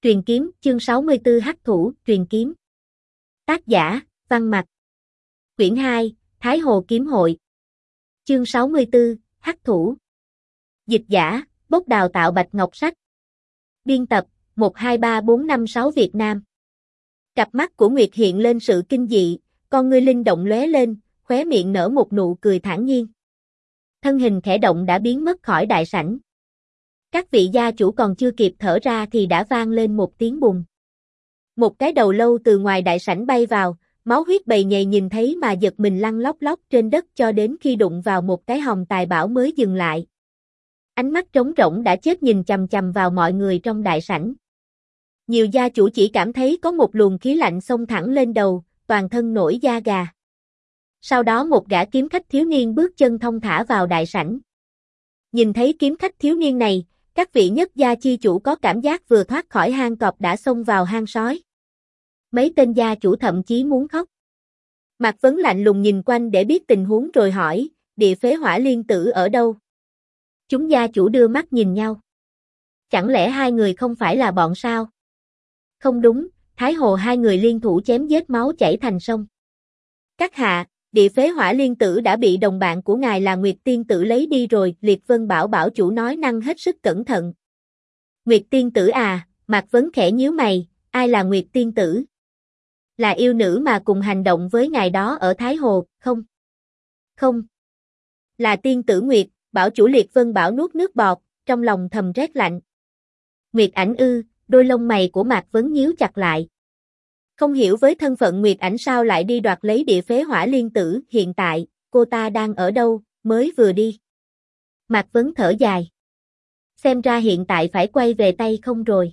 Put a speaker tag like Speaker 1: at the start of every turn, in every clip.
Speaker 1: Truyền kiếm, chương 64 Hắc thủ, truyền kiếm. Tác giả, Văn Mặc. Quyển 2, Thái Hồ kiếm hội. Chương 64, Hắc thủ. Dịch giả, Bốc đào tạo Bạch Ngọc Sách. Biên tập, 123456 Việt Nam. Cặp mắt của Nguyệt hiện lên sự kinh dị, con ngươi linh động lóe lên, khóe miệng nở một nụ cười thản nhiên. Thân hình khẽ động đã biến mất khỏi đại sảnh. Các vị gia chủ còn chưa kịp thở ra thì đã vang lên một tiếng bùng. Một cái đầu lâu từ ngoài đại sảnh bay vào, máu huyết bầy nhầy nhìn thấy mà giật mình lăn lóc lóc trên đất cho đến khi đụng vào một cái hòm tài bảo mới dừng lại. Ánh mắt trống rỗng đã chết nhìn chằm chằm vào mọi người trong đại sảnh. Nhiều gia chủ chỉ cảm thấy có một luồng khí lạnh xông thẳng lên đầu, toàn thân nổi da gà. Sau đó một gã kiếm khách thiếu niên bước chân thong thả vào đại sảnh. Nhìn thấy kiếm khách thiếu niên này, các vị nhất gia chi chủ có cảm giác vừa thoát khỏi hang cọp đã xông vào hang sói. Mấy tên gia chủ thậm chí muốn khóc. Mạc Vấn lạnh lùng nhìn quanh để biết tình huống rồi hỏi, Địa Phế Hỏa Liên Tử ở đâu? Chúng gia chủ đưa mắt nhìn nhau. Chẳng lẽ hai người không phải là bọn sao? Không đúng, Thái Hồ hai người liên thủ chém giết máu chảy thành sông. Các hạ, Địa Phế Hỏa Liên Tử đã bị đồng bạn của ngài là Nguyệt Tiên Tử lấy đi rồi, Liệt Vân Bảo bảo chủ nói năng hết sức cẩn thận. Nguyệt Tiên Tử à, Mạc Vấn khẽ nhíu mày, ai là Nguyệt Tiên Tử? Là yêu nữ mà cùng hành động với ngài đó ở Thái Hồ, không? Không. Là Tiên Tử Nguyệt, bảo chủ Liệt Vân Bảo nuốt nước bọt, trong lòng thầm rét lạnh. Nguyệt Ảnh ư, đôi lông mày của Mạc Vấn nhíu chặt lại. Không hiểu với thân phận Nguyệt Ảnh sao lại đi đoạt lấy Địa Phế Hỏa Liên Tử, hiện tại, cô ta đang ở đâu, mới vừa đi. Mạc Vấn thở dài. Xem ra hiện tại phải quay về tay không rồi.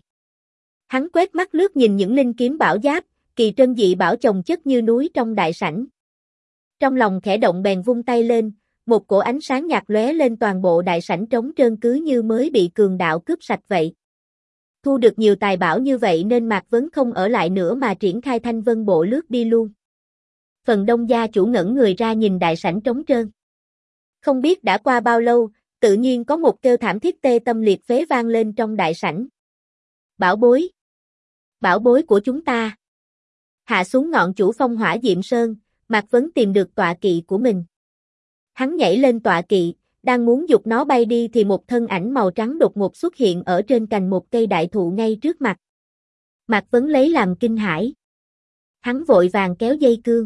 Speaker 1: Hắn quét mắt lướt nhìn những linh kiếm bảo giáp, kỳ trân dị bảo chồng chất như núi trong đại sảnh. Trong lòng khẽ động bèn vung tay lên, một cổ ánh sáng nhạt lóe lên toàn bộ đại sảnh trống trơn cứ như mới bị cường đạo cướp sạch vậy. Thu được nhiều tài bảo như vậy nên Mạc Vấn không ở lại nữa mà triển khai Thanh Vân Bộ lướt đi luôn. Phần đông gia chủ ngẩn người ra nhìn đại sảnh trống trơn. Không biết đã qua bao lâu, tự nhiên có một kêu thảm thiết tê tâm liệt phế vang lên trong đại sảnh. Bảo bối! Bảo bối của chúng ta! Hạ xuống ngọn chủ phong Hỏa Diệm Sơn, Mạc Vấn tìm được tọa kỵ của mình. Hắn nhảy lên tọa kỵ, đang muốn giục nó bay đi thì một thân ảnh màu trắng đột ngột xuất hiện ở trên cành một cây đại thụ ngay trước mặt. Mạc Vấn lấy làm kinh hãi. Hắn vội vàng kéo dây cương.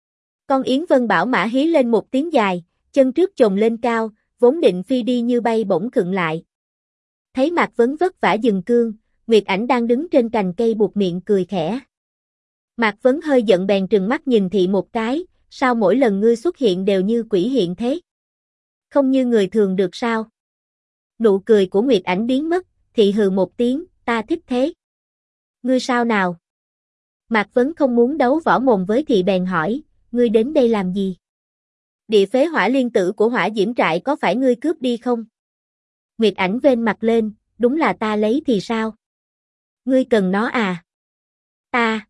Speaker 1: Con Yến Vân Bảo mã hí lên một tiếng dài, chân trước chồm lên cao, vốn định phi đi như bay bỗng khựng lại. Thấy Mạc Vấn vất vả dừng cương, Nguyệt Ảnh đang đứng trên cành cây buột miệng cười khẽ. Mạc Vấn hơi giận bèn trừng mắt nhìn thị một cái, sao mỗi lần ngươi xuất hiện đều như quỷ hiện thế? Không như người thường được sao? Nụ cười của Nguyệt Ảnh biến mất, thị hừ một tiếng, ta thích thế. Ngươi sao nào? Mạc Vấn không muốn đấu võ mồm với thị bèn hỏi, ngươi đến đây làm gì? Địa Phế Hỏa Liên Tử của Hỏa Diễm Trại có phải ngươi cướp đi không? Nguyệt Ảnh vênh mặt lên, đúng là ta lấy thì sao? Ngươi cần nó à? Ta.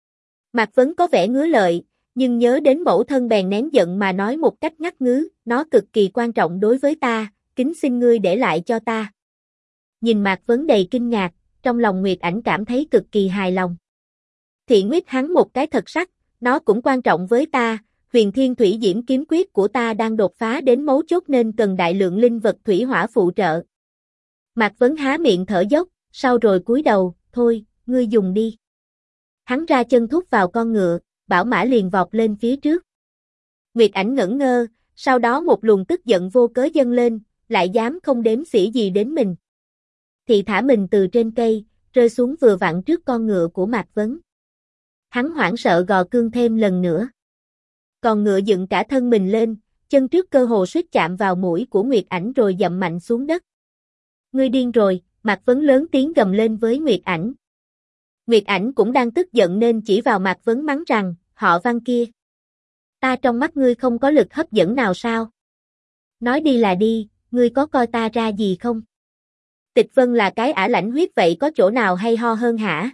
Speaker 1: Mạc Vấn có vẻ ngứa lợi, nhưng nhớ đến mẫu thân bèn nén giận mà nói một cách ngắt ngứ, nó cực kỳ quan trọng đối với ta, kính xin ngươi để lại cho ta. Nhìn Mạc Vấn đầy kinh ngạc, trong lòng Nguyệt Ảnh cảm thấy cực kỳ hài lòng. Thị nguyết hắn một cái thật sắc, nó cũng quan trọng với ta, Huyền Thiên Thủy Diễm kiếm quyết của ta đang đột phá đến mấu chốt nên cần đại lượng linh vật thủy hỏa phụ trợ. Mạc Vấn há miệng thở dốc, sau rồi cúi đầu, thôi, ngươi dùng đi. Hắn ra chân thúc vào con ngựa, bảo mã liền vọt lên phía trước. Nguyệt Ảnh ngẩn ngơ, sau đó một luồng tức giận vô cớ dâng lên, lại dám không đếm xỉa gì đến mình. Thì thả mình từ trên cây, rơi xuống vừa vặn trước con ngựa của Mạc Vấn. Hắn hoảng sợ gò cương thêm lần nữa. Còn ngựa dựng cả thân mình lên, chân trước cơ hồ suýt chạm vào mũi của Nguyệt Ảnh rồi dậm mạnh xuống đất. Ngươi điên rồi, Mạc Vấn lớn tiếng gầm lên với Nguyệt Ảnh. Nguyệt Ảnh cũng đang tức giận nên chỉ vào Mạc Vấn mắng rằng, họ Văn kia. Ta trong mắt ngươi không có lực hấp dẫn nào sao? Nói đi là đi, ngươi có coi ta ra gì không? Tịch Vân là cái ả lãnh huyết vậy có chỗ nào hay ho hơn hả?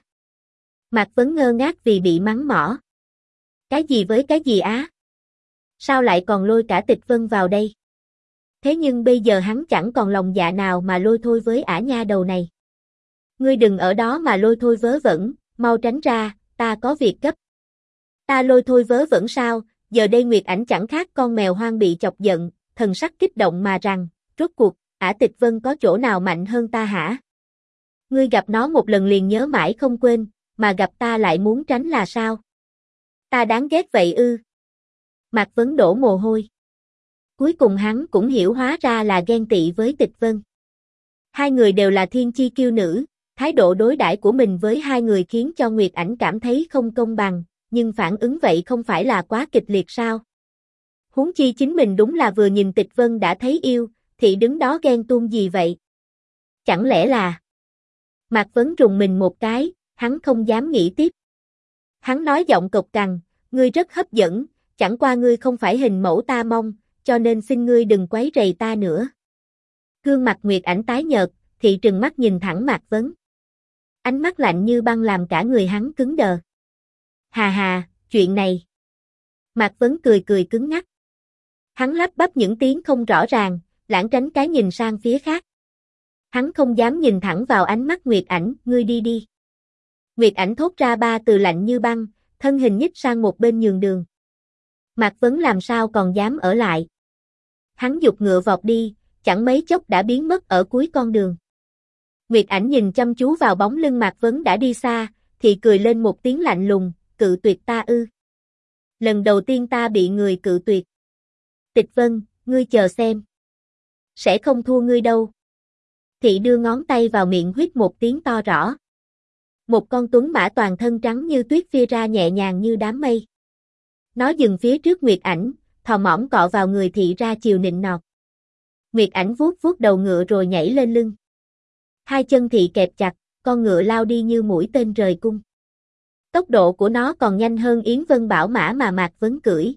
Speaker 1: Mạc Vấn ngơ ngác vì bị mắng mỏ. Cái gì với cái gì á? Sao lại còn lôi cả Tịch Vân vào đây? Thế nhưng bây giờ hắn chẳng còn lòng dạ nào mà lôi thôi với ả nha đầu này. Ngươi đừng ở đó mà lôi thôi vớ vẩn, mau tránh ra, ta có việc gấp. Ta lôi thôi vớ vẩn sao? Giờ đây Nguyệt Ảnh chẳng khác con mèo hoang bị chọc giận, thần sắc kích động mà rằng, rốt cuộc, Ả Tịch Vân có chỗ nào mạnh hơn ta hả? Ngươi gặp nó một lần liền nhớ mãi không quên, mà gặp ta lại muốn tránh là sao? Ta đáng ghét vậy ư? Mạc Vấn đổ mồ hôi. Cuối cùng hắn cũng hiểu hóa ra là ghen tị với Tịch Vân. Hai người đều là thiên chi kiêu nữ, thái độ đối đãi của mình với hai người khiến cho Nguyệt Ảnh cảm thấy không công bằng, nhưng phản ứng vậy không phải là quá kịch liệt sao? Huống chi chính mình đúng là vừa nhìn Tịch Vân đã thấy yêu, thì đứng đó ghen tuông gì vậy? Chẳng lẽ là... Mạc Vấn rùng mình một cái, hắn không dám nghĩ tiếp. Hắn nói giọng cộc cằn, ngươi rất hấp dẫn, chẳng qua ngươi không phải hình mẫu ta mong, cho nên xin ngươi đừng quấy rầy ta nữa. Gương mặt Nguyệt Ảnh tái nhợt, thì trừng mắt nhìn thẳng Mạc Vấn. Ánh mắt lạnh như băng làm cả người hắn cứng đờ. Hà hà, chuyện này. Mạc Vấn cười cười cứng ngắc. Hắn lắp bắp những tiếng không rõ ràng, lảng tránh cái nhìn sang phía khác. Hắn không dám nhìn thẳng vào ánh mắt Nguyệt Ảnh, ngươi đi đi. Nguyệt Ảnh thốt ra ba từ lạnh như băng, thân hình nhích sang một bên nhường đường. Mạc Vấn làm sao còn dám ở lại. Hắn giục ngựa vọt đi, chẳng mấy chốc đã biến mất ở cuối con đường. Nguyệt Ảnh nhìn chăm chú vào bóng lưng Mạc Vấn đã đi xa, thì cười lên một tiếng lạnh lùng, cự tuyệt ta ư. Lần đầu tiên ta bị người cự tuyệt. Tịch Vân, ngươi chờ xem. Sẽ không thua ngươi đâu. Thị đưa ngón tay vào miệng huýt một tiếng to rõ. Một con tuấn mã toàn thân trắng như tuyết phi ra nhẹ nhàng như đám mây. Nó dừng phía trước Nguyệt Ảnh, thò mõm cọ vào người thị ra chiều nịnh nọt. Nguyệt Ảnh vuốt vuốt đầu ngựa rồi nhảy lên lưng. Hai chân thị kẹp chặt, con ngựa lao đi như mũi tên rời cung. Tốc độ của nó còn nhanh hơn Yến Vân Bảo mã mà Mạc Vấn cưỡi.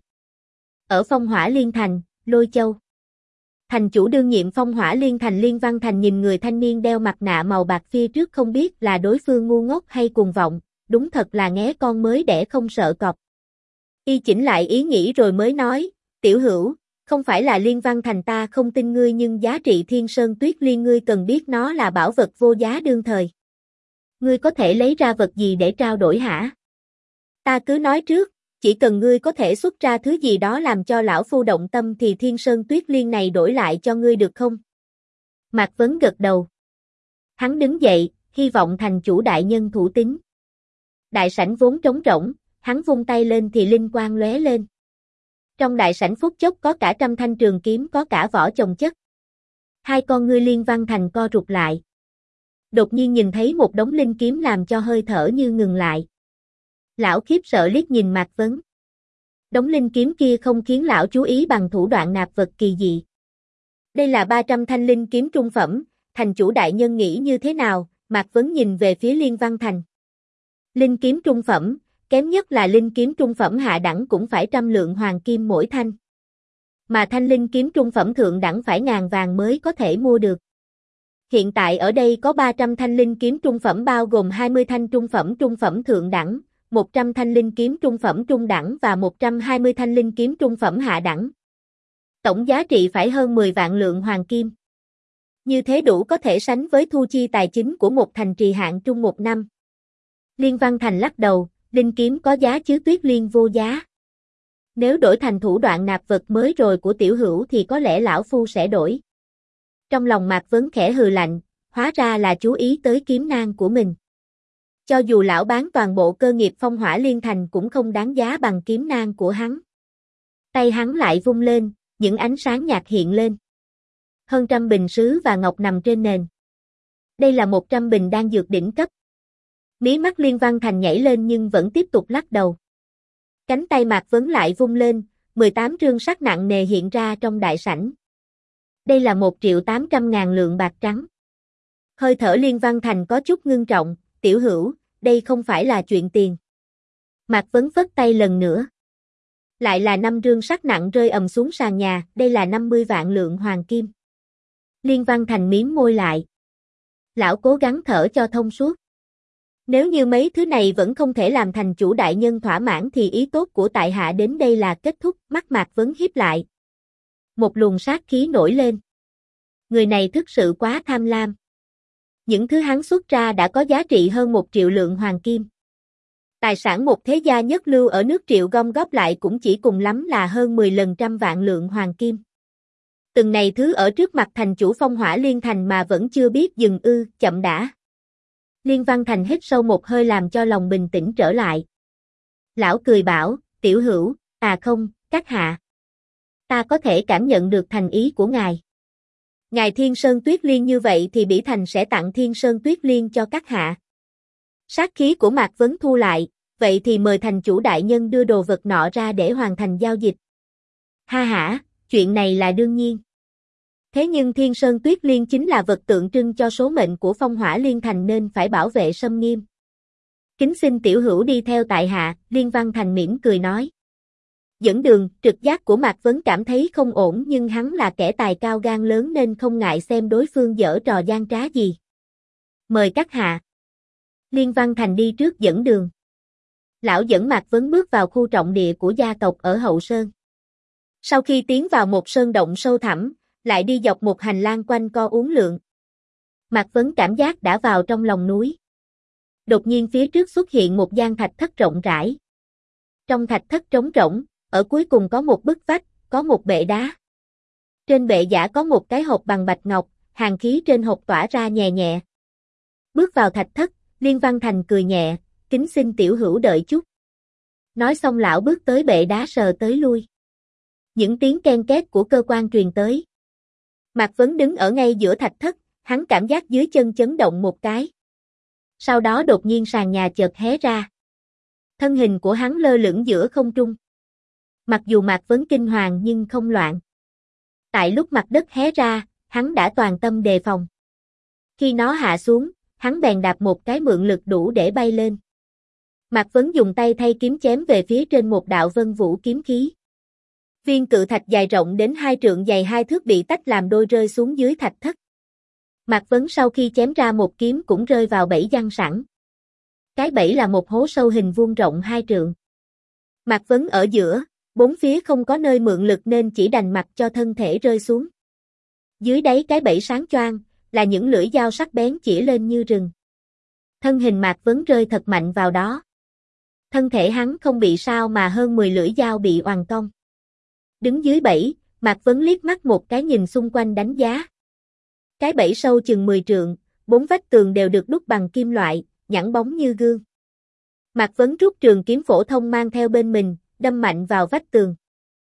Speaker 1: Ở Phong Hỏa Liên Thành, Lôi Châu. Thành chủ đương nhiệm Phong Hỏa Liên Thành Liên Văn Thành nhìn người thanh niên đeo mặt nạ màu bạc phía trước không biết là đối phương ngu ngốc hay cuồng vọng, đúng thật là nghé con mới đẻ không sợ cọp. Y chỉnh lại ý nghĩ rồi mới nói, tiểu hữu, không phải là Liên Văn Thành ta không tin ngươi nhưng giá trị Thiên Sơn Tuyết Liên ngươi cần biết nó là bảo vật vô giá đương thời. Ngươi có thể lấy ra vật gì để trao đổi hả? Ta cứ nói trước, chỉ cần ngươi có thể xuất ra thứ gì đó làm cho lão phu động tâm thì Thiên Sơn Tuyết Liên này đổi lại cho ngươi được không? Mạc Vấn gật đầu. Hắn đứng dậy, hy vọng thành chủ đại nhân thủ tín. Đại sảnh vốn trống rỗng, hắn vung tay lên thì linh quang lóe lên. Trong đại sảnh phút chốc có cả trăm thanh trường kiếm có cả vỏ chồng chất. Hai con ngươi Liên Văn Thành co rụt lại. Đột nhiên nhìn thấy một đống linh kiếm làm cho hơi thở như ngừng lại. Lão khiếp sợ liếc nhìn Mạc Vấn. Đống linh kiếm kia không khiến lão chú ý bằng thủ đoạn nạp vật kỳ dị. Đây là 300 thanh linh kiếm trung phẩm, thành chủ đại nhân nghĩ như thế nào? Mạc Vấn nhìn về phía Liên Văn Thành. Linh kiếm trung phẩm, kém nhất là linh kiếm trung phẩm hạ đẳng cũng phải 100 lượng hoàng kim mỗi thanh. Mà thanh linh kiếm trung phẩm thượng đẳng phải ngàn vàng mới có thể mua được. Hiện tại ở đây có 300 thanh linh kiếm trung phẩm bao gồm 20 thanh trung phẩm thượng đẳng, 100 thanh linh kiếm trung phẩm trung đẳng và 120 thanh linh kiếm trung phẩm hạ đẳng. Tổng giá trị phải hơn 10 vạn lượng hoàng kim. Như thế đủ có thể sánh với thu chi tài chính của một thành trì hạng trung một năm. Liên Văn Thành lắc đầu, linh kiếm có giá chứ Tuyết Liên vô giá. Nếu đổi thành thủ đoạn nạp vật mới rồi của tiểu hữu thì có lẽ lão phu sẽ đổi. Trong lòng Mạc Vấn khẽ hừ lạnh, hóa ra là chú ý tới kiếm nang của mình. Cho dù lão bán toàn bộ cơ nghiệp Phong Hỏa Liên Thành cũng không đáng giá bằng kiếm nang của hắn. Tay hắn lại vung lên, những ánh sáng nhạt hiện lên. Hơn trăm bình sứ và ngọc nằm trên nền. Đây là 100 bình đan dược đỉnh cấp. Mí mắt Liên Văn Thành nhảy lên nhưng vẫn tiếp tục lắc đầu. Cánh tay Mạc Vấn lại vung lên, 18 trương sắt nặng nề hiện ra trong đại sảnh. Đây là 1.800.000 lượng bạc trắng. Hơi thở Liên Văn Thành có chút ngưng trọng, tiểu hữu, đây không phải là chuyện tiền. Mạc Vấn phất tay lần nữa. Lại là 5 trương sắt nặng rơi ầm xuống sàn nhà, đây là 50 vạn lượng hoàng kim. Liên Văn Thành mím môi lại. Lão cố gắng thở cho thông suốt. Nếu như mấy thứ này vẫn không thể làm thành chủ đại nhân thỏa mãn thì ý tốt của tại hạ đến đây là kết thúc, mắt Mạc Vấn híp lại. Một luồng sát khí nổi lên. Người này thực sự quá tham lam. Những thứ hắn xuất ra đã có giá trị hơn 1 triệu lượng hoàng kim. Tài sản một thế gia nhất lưu ở nước Triệu gom góp lại cũng chỉ cùng lắm là hơn 10 lần 100 vạn lượng hoàng kim. Từng này thứ ở trước mặt thành chủ Phong Hỏa Liên Thành mà vẫn chưa biết dừng ư, chậm đã. Liên Văn Thành hít sâu một hơi làm cho lòng bình tĩnh trở lại. Lão cười bảo, tiểu hữu, không, các hạ. Ta có thể cảm nhận được thành ý của ngài. Ngài Thiên Sơn Tuyết Liên như vậy thì Bỉ Thành sẽ tặng Thiên Sơn Tuyết Liên cho các hạ. Sát khí của Mạc Vấn thu lại, vậy thì mời thành chủ đại nhân đưa đồ vật nọ ra để hoàn thành giao dịch. Ha hả, chuyện này là đương nhiên. Thế nhưng Thiên Sơn Tuyết Liên chính là vật tượng trưng cho số mệnh của Phong Hỏa Liên Thành nên phải bảo vệ sâm nghiêm. Kính xin tiểu hữu đi theo tại hạ, Liên Văn Thành mỉm cười nói. Dẫn đường, trực giác của Mạc Vấn cảm thấy không ổn nhưng hắn là kẻ tài cao gan lớn nên không ngại xem đối phương giở trò gian trá gì. Mời các hạ. Liên Văn Thành đi trước dẫn đường. Lão dẫn Mạc Vấn bước vào khu trọng địa của gia tộc ở Hậu Sơn. Sau khi tiến vào một sơn động sâu thẳm, lại đi dọc một hành lang quanh co uốn lượn. Mạc Vấn cảm giác đã vào trong lòng núi. Đột nhiên phía trước xuất hiện một gian thạch thất rộng rãi. Trong thạch thất trống rỗng, ở cuối cùng có một bức vách, có một bệ đá. Trên bệ giả có một cái hộp bằng bạch ngọc, hàn khí trên hộp tỏa ra nhẹ nhẹ. Bước vào thạch thất, Liên Văn Thành cười nhẹ, kính xin tiểu hữu đợi chút. Nói xong lão bước tới bệ đá sờ tới lui. Những tiếng ken két của cơ quan truyền tới. Mạc Vấn đứng ở ngay giữa thạch thất, hắn cảm giác dưới chân chấn động một cái. Sau đó đột nhiên sàn nhà chợt hé ra. Thân hình của hắn lơ lửng giữa không trung. Mặc dù Mạc Vấn kinh hoàng nhưng không loạn. Tại lúc mặt đất hé ra, hắn đã toàn tâm đề phòng. Khi nó hạ xuống, hắn bèn đạp một cái mượn lực đủ để bay lên. Mạc Vấn dùng tay thay kiếm chém về phía trên một đạo vân vũ kiếm khí. Viên cự thạch dài rộng đến 2 trượng dày 2 thước bị tách làm đôi rơi xuống dưới thạch thất. Mạc Vấn sau khi chém ra một kiếm cũng rơi vào bẫy giăng sẵn. Cái bẫy là một hố sâu hình vuông rộng 2 trượng. Mạc Vấn ở giữa, bốn phía không có nơi mượn lực nên chỉ đành mặc cho thân thể rơi xuống. Dưới đáy cái bẫy sáng choang, là những lưỡi dao sắc bén chĩa lên như rừng. Thân hình Mạc Vấn rơi thật mạnh vào đó. Thân thể hắn không bị sao mà hơn 10 lưỡi dao bị oằn cong. Đứng dưới bẫy, Mạc Vấn liếc mắt một cái nhìn xung quanh đánh giá. Cái bẫy sâu chừng 10 trượng, 4 vách tường đều được đúc bằng kim loại, nhẵn bóng như gương. Mạc Vấn rút trường kiếm phổ thông mang theo bên mình, đâm mạnh vào vách tường.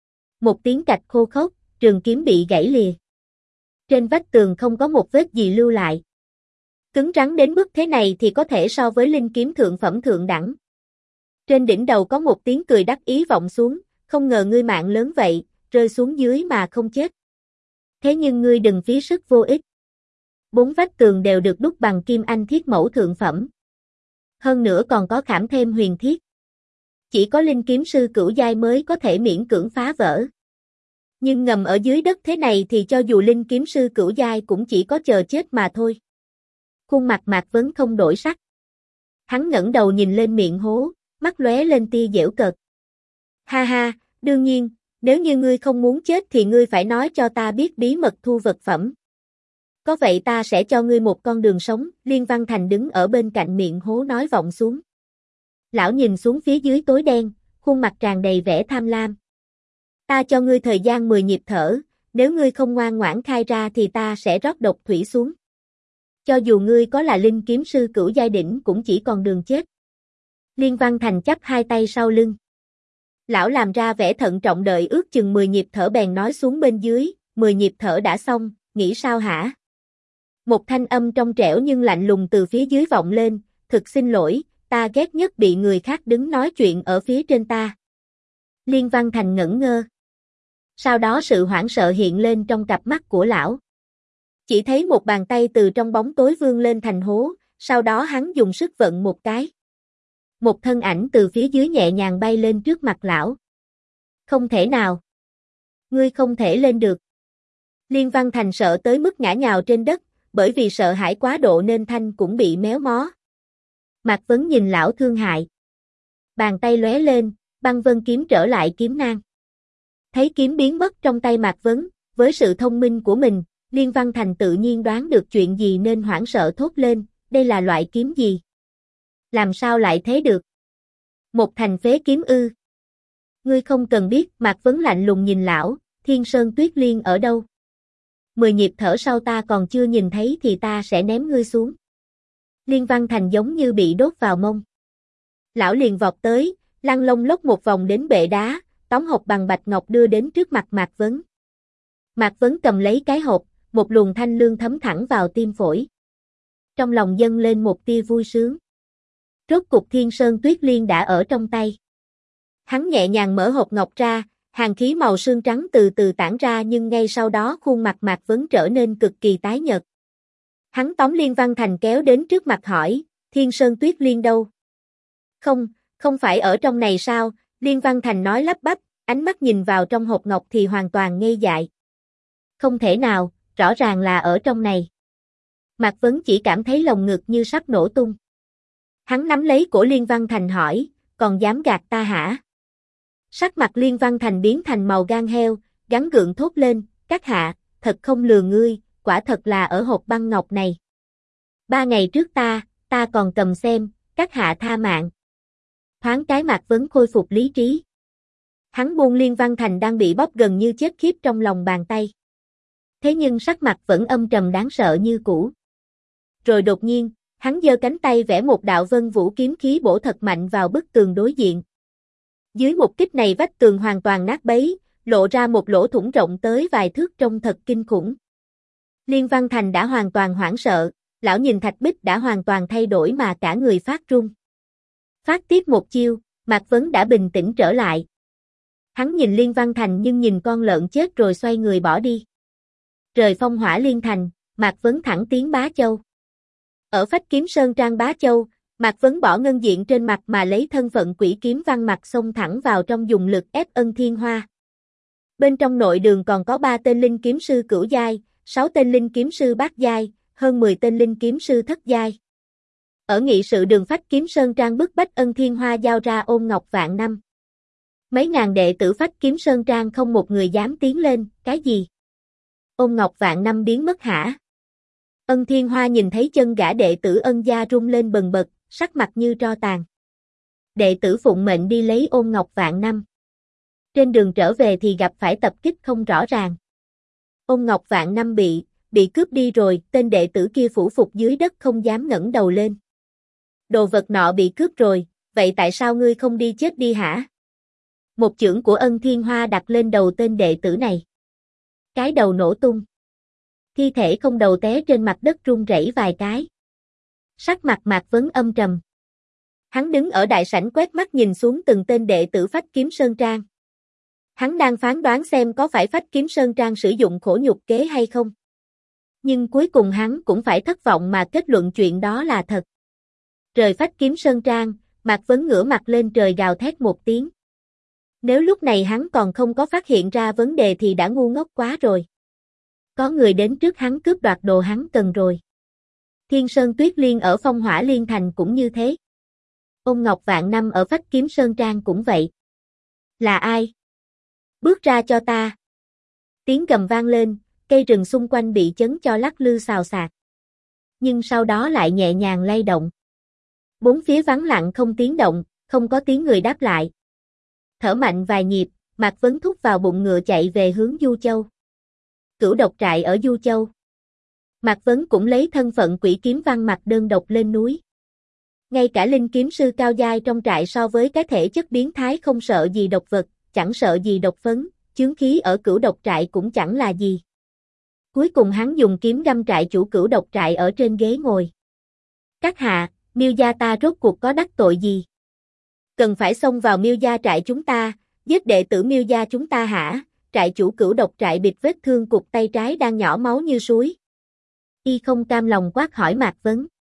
Speaker 1: Một tiếng cạch khô khốc, trường kiếm bị gãy lìa. Trên vách tường không có một vết gì lưu lại. Cứng rắn đến mức thế này thì có thể so với linh kiếm thượng phẩm thượng đẳng. Trên đỉnh đầu có một tiếng cười đắc ý vọng xuống, không ngờ ngươi mạng lớn vậy, rơi xuống dưới mà không chết. Thế nhưng ngươi đừng phí sức vô ích. 4 vách tường đều được đúc bằng kim anh thiết mẫu thượng phẩm. Hơn nữa còn có khảm thêm huyền thiết. Chỉ có linh kiếm sư cửu giai mới có thể miễn cưỡng phá vỡ. Nhưng ngầm ở dưới đất thế này thì cho dù linh kiếm sư cửu giai cũng chỉ có chờ chết mà thôi. Khuôn mặt Mạc Vấn không đổi sắc. Hắn ngẩng đầu nhìn lên miệng hố, mắt lóe lên tia giễu cợt. Ha ha, đương nhiên, nếu như ngươi không muốn chết thì ngươi phải nói cho ta biết bí mật thu vật phẩm. Có vậy ta sẽ cho ngươi một con đường sống, Liên Văn Thành đứng ở bên cạnh miệng hố nói vọng xuống. Lão nhìn xuống phía dưới tối đen, khuôn mặt tràn đầy vẻ tham lam. Ta cho ngươi thời gian 10 nhịp thở, nếu ngươi không ngoan ngoãn khai ra thì ta sẽ rót độc thủy xuống. Cho dù ngươi có là linh kiếm sư cửu giai đỉnh cũng chỉ còn đường chết. Liên Văn Thành chắp hai tay sau lưng. Lão làm ra vẻ thận trọng đợi ước chừng 10 nhịp thở bèn nói xuống bên dưới, 10 nhịp thở đã xong, nghĩ sao hả? Một thanh âm trong trẻo nhưng lạnh lùng từ phía dưới vọng lên, thực xin lỗi, ta ghét nhất bị người khác đứng nói chuyện ở phía trên ta. Liên Văn Thành ngẩn ngơ. Sau đó sự hoảng sợ hiện lên trong cặp mắt của lão. Chỉ thấy một bàn tay từ trong bóng tối vươn lên thành hố, sau đó hắn dùng sức vận một cái. Một thân ảnh từ phía dưới nhẹ nhàng bay lên trước mặt lão. Không thể nào. Ngươi không thể lên được. Liên Văn Thành sợ tới mức ngã nhào trên đất, bởi vì sợ hãi quá độ nên thanh cũng bị méo mó. Mạc Vấn nhìn lão thương hại. Bàn tay lóe lên, băng vân kiếm trở lại kiếm nang. Thấy kiếm biến mất trong tay Mạc Vấn, với sự thông minh của mình, Liên Văn Thành tự nhiên đoán được chuyện gì nên hoảng sợ thốt lên, đây là loại kiếm gì? Làm sao lại thế được? Một thành phế kiếm ư? Ngươi không cần biết, Mạc Vấn lạnh lùng nhìn lão, Thiên Sơn Tuyết Liên ở đâu? 10 nhịp thở sau ta còn chưa nhìn thấy thì ta sẽ ném ngươi xuống. Liên Văn Thành giống như bị đốt vào mông. Lão liền vọt tới, lăn lông lốc một vòng đến bệ đá, tóm hộp bằng bạch ngọc đưa đến trước mặt Mạc Vấn. Mạc Vấn cầm lấy cái hộp, một luồng thanh lương thấm thẳng vào tim phổi. Trong lòng dâng lên một tia vui sướng. Rốt cục Thiên Sơn Tuyết Liên đã ở trong tay. Hắn nhẹ nhàng mở hộp ngọc ra, hàn khí màu sương trắng từ từ tản ra nhưng ngay sau đó khuôn mặt Mạc Vấn trở nên cực kỳ tái nhợt. Hắn tóm Liên Văn Thành kéo đến trước mặt hỏi, Thiên Sơn Tuyết Liên đâu? Không phải ở trong này sao? Liên Văn Thành nói lắp bắp, ánh mắt nhìn vào trong hộp ngọc thì hoàn toàn ngây dại. Không thể nào, rõ ràng là ở trong này. Mạc Vấn chỉ cảm thấy lồng ngực như sắp nổ tung. Hắn nắm lấy cổ Liên Văn Thành hỏi, còn dám gạt ta hả? Sắc mặt Liên Văn Thành biến thành màu gan heo, gắn gượng thốt lên, các hạ, thật không lừa ngươi, quả thật là ở hộp băng ngọc này. 3 ngày trước ta còn cầm xem, các hạ tha mạng. Thoáng cái Mạc Vấn khôi phục lý trí. Hắn buông Liên Văn Thành đang bị bóp gần như chết khiếp trong lòng bàn tay. Thế nhưng sắc mặt vẫn âm trầm đáng sợ như cũ. Rồi đột nhiên, hắn giơ cánh tay vẽ một đạo vân vũ kiếm khí bổ thật mạnh vào bức tường đối diện. Dưới một kích này vách tường hoàn toàn nát bấy, lộ ra một lỗ thủng rộng tới vài thước trông thật kinh khủng. Liên Văn Thành đã hoàn toàn hoảng sợ, lão nhìn thạch bích đã hoàn toàn thay đổi mà cả người phát run. Phát tiếp một chiêu, Mạc Vấn đã bình tĩnh trở lại. Hắn nhìn Liên Văn Thành nhưng nhìn con lợn chết rồi xoay người bỏ đi. Rời Phong Hỏa Liên Thành, Mạc Vấn thẳng tiến Bá Châu. Ở Phách Kiếm Sơn Trang Bá Châu, Mạc Vấn bỏ ngân diện trên mặt mà lấy thân phận quỷ kiếm văn mặt xông thẳng vào trong dùng lực ép Ân Thiên Hoa. Bên trong nội đường còn có 3 tên linh kiếm sư cửu giai, 6 tên linh kiếm sư bát giai, hơn 10 tên linh kiếm sư thất giai. Ở nghị sự đường Phách Kiếm Sơn Trang bức bách Ân Thiên Hoa giao ra ôn ngọc vạn năm. Mấy ngàn đệ tử Phách Kiếm Sơn Trang không một người dám tiến lên, cái gì? Ôn ngọc vạn năm biến mất hả? Ân Thiên Hoa nhìn thấy chân gã đệ tử Ân gia rung lên bần bật, sắc mặt như tro tàn. Đệ tử phụng mệnh đi lấy ôn ngọc vạn năm. Trên đường trở về thì gặp phải tập kích không rõ ràng. Ôn ngọc vạn năm bị cướp đi rồi, tên đệ tử kia phủ phục dưới đất không dám ngẩng đầu lên. Đồ vật nọ bị cướp rồi, vậy tại sao ngươi không đi chết đi hả? Một chưởng của Ân Thiên Hoa đặt lên đầu tên đệ tử này. Cái đầu nổ tung. Thi thể không đầu té trên mặt đất run rẩy vài cái. Sắc mặt Mạc Vấn âm trầm. Hắn đứng ở đại sảnh quét mắt nhìn xuống từng tên đệ tử Phách Kiếm Sơn Trang. Hắn đang phán đoán xem có phải Phách Kiếm Sơn Trang sử dụng khổ nhục kế hay không. Nhưng cuối cùng hắn cũng phải thất vọng mà kết luận chuyện đó là thật. Rời Phách Kiếm Sơn Trang, Mạc Vấn ngửa mặt lên trời gào thét một tiếng. Nếu lúc này hắn còn không có phát hiện ra vấn đề thì đã ngu ngốc quá rồi. Có người đến trước hắn cướp đoạt đồ hắn cần rồi. Thiên Sơn Tuyết Liên ở Phong Hỏa Liên Thành cũng như thế. Ôn ngọc vạn năm ở Phách Kiếm Sơn Trang cũng vậy. Là ai? Bước ra cho ta. Tiếng gầm vang lên, cây rừng xung quanh bị chấn cho lắc lư xào xạc. Nhưng sau đó lại nhẹ nhàng lay động. Bốn phía vắng lặng không tiếng động, không có tiếng người đáp lại. Thở mạnh vài nhịp, Mạc Vấn thúc vào bụng ngựa chạy về hướng Du Châu. Cửu độc trại ở Du Châu. Mạc Vấn cũng lấy thân phận quỷ kiếm văn mặt đơn độc lên núi. Ngay cả linh kiếm sư cao giai trong trại so với cái thể chất biến thái không sợ gì độc vật, chẳng sợ gì độc phấn, chướng khí ở cửu độc trại cũng chẳng là gì. Cuối cùng hắn dùng kiếm đâm trại chủ cửu độc trại ở trên ghế ngồi. Các hạ, Miêu gia ta rốt cuộc có đắc tội gì? Cần phải xông vào Miêu gia trại chúng ta, giết đệ tử Miêu gia chúng ta hả? Trại chủ cửu độc trại bịt vết thương cụt tay trái đang nhỏ máu như suối. Y không cam lòng quát hỏi Mạc Vấn.